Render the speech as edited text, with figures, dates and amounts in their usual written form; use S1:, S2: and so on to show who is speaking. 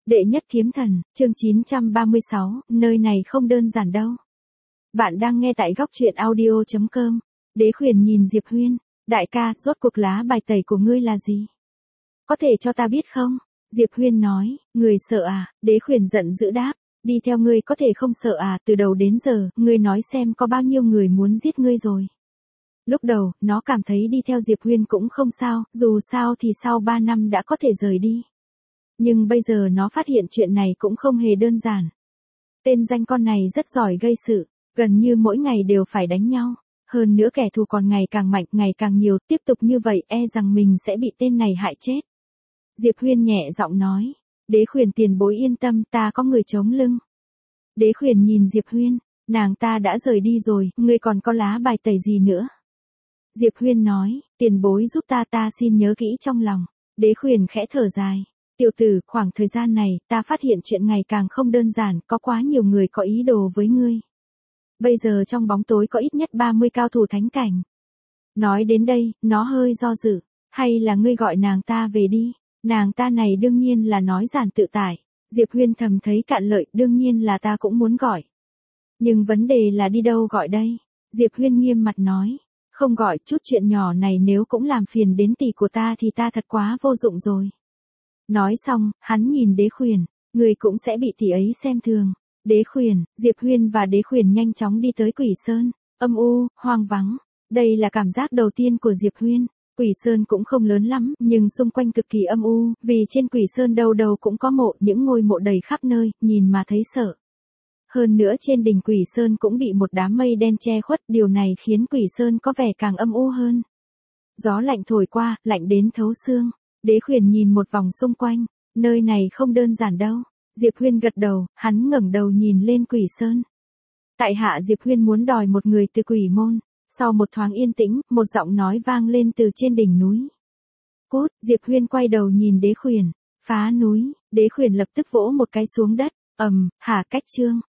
S1: Đệ nhất kiếm thần, chương 936, nơi này không đơn giản đâu. Bạn đang nghe tại góc truyện audio.com. Đế Khuyển nhìn Diệp Huyên, đại ca, rốt cuộc lá bài tẩy của ngươi là gì? Có thể cho ta biết không? Diệp Huyên nói, người sợ à? Đế Khuyển giận dữ đáp, đi theo ngươi có thể không sợ à? Từ đầu đến giờ, ngươi nói xem có bao nhiêu người muốn giết ngươi rồi. Lúc đầu, nó cảm thấy đi theo Diệp Huyên cũng không sao, dù sao thì sau 3 năm đã có thể rời đi. Nhưng bây giờ nó phát hiện chuyện này cũng không hề đơn giản. Tên danh con này rất giỏi gây sự, gần như mỗi ngày đều phải đánh nhau. Hơn nữa kẻ thù còn ngày càng mạnh, ngày càng nhiều, tiếp tục như vậy e rằng mình sẽ bị tên này hại chết. Diệp Huyên nhẹ giọng nói, Đế Khuyển tiền bối yên tâm, ta có người chống lưng. Đế Khuyển nhìn Diệp Huyên, nàng ta đã rời đi rồi, ngươi còn có lá bài tẩy gì nữa? Diệp Huyên nói, tiền bối giúp ta xin nhớ kỹ trong lòng. Đế Khuyển khẽ thở dài. Tiểu tử, khoảng thời gian này, ta phát hiện chuyện ngày càng không đơn giản, có quá nhiều người có ý đồ với ngươi. Bây giờ trong bóng tối có ít nhất 30 cao thủ thánh cảnh. Nói đến đây, nó hơi do dự. Hay là ngươi gọi nàng ta về đi? Nàng ta này đương nhiên là nói giản tự tại. Diệp Huyên thầm thấy cạn lợi, đương nhiên là ta cũng muốn gọi. Nhưng vấn đề là đi đâu gọi đây? Diệp Huyên nghiêm mặt nói. Không gọi, chút chuyện nhỏ này nếu cũng làm phiền đến tỷ của ta thì ta thật quá vô dụng rồi. Nói xong, hắn nhìn Đế Khuyển, người cũng sẽ bị tỷ ấy xem thường. Đế Khuyển, Diệp Huyên và Đế Khuyển nhanh chóng đi tới Quỷ Sơn, âm u, hoang vắng. Đây là cảm giác đầu tiên của Diệp Huyên. Quỷ Sơn cũng không lớn lắm, nhưng xung quanh cực kỳ âm u, vì trên Quỷ Sơn đâu đâu cũng có mộ, những ngôi mộ đầy khắp nơi, nhìn mà thấy sợ. Hơn nữa trên đỉnh Quỷ Sơn cũng bị một đám mây đen che khuất, điều này khiến Quỷ Sơn có vẻ càng âm u hơn. Gió lạnh thổi qua, lạnh đến thấu xương. Đế Khuyển nhìn một vòng xung quanh, nơi này không đơn giản đâu. Diệp Huyên gật đầu, hắn ngẩng đầu nhìn lên Quỷ Sơn. Tại hạ Diệp Huyên muốn đòi một người từ Quỷ môn. Sau một thoáng yên tĩnh, một giọng nói vang lên từ trên đỉnh núi. Cút, Diệp Huyên quay đầu nhìn Đế Khuyển, phá núi. Đế Khuyển lập tức vỗ một cái xuống đất, hả cách chương.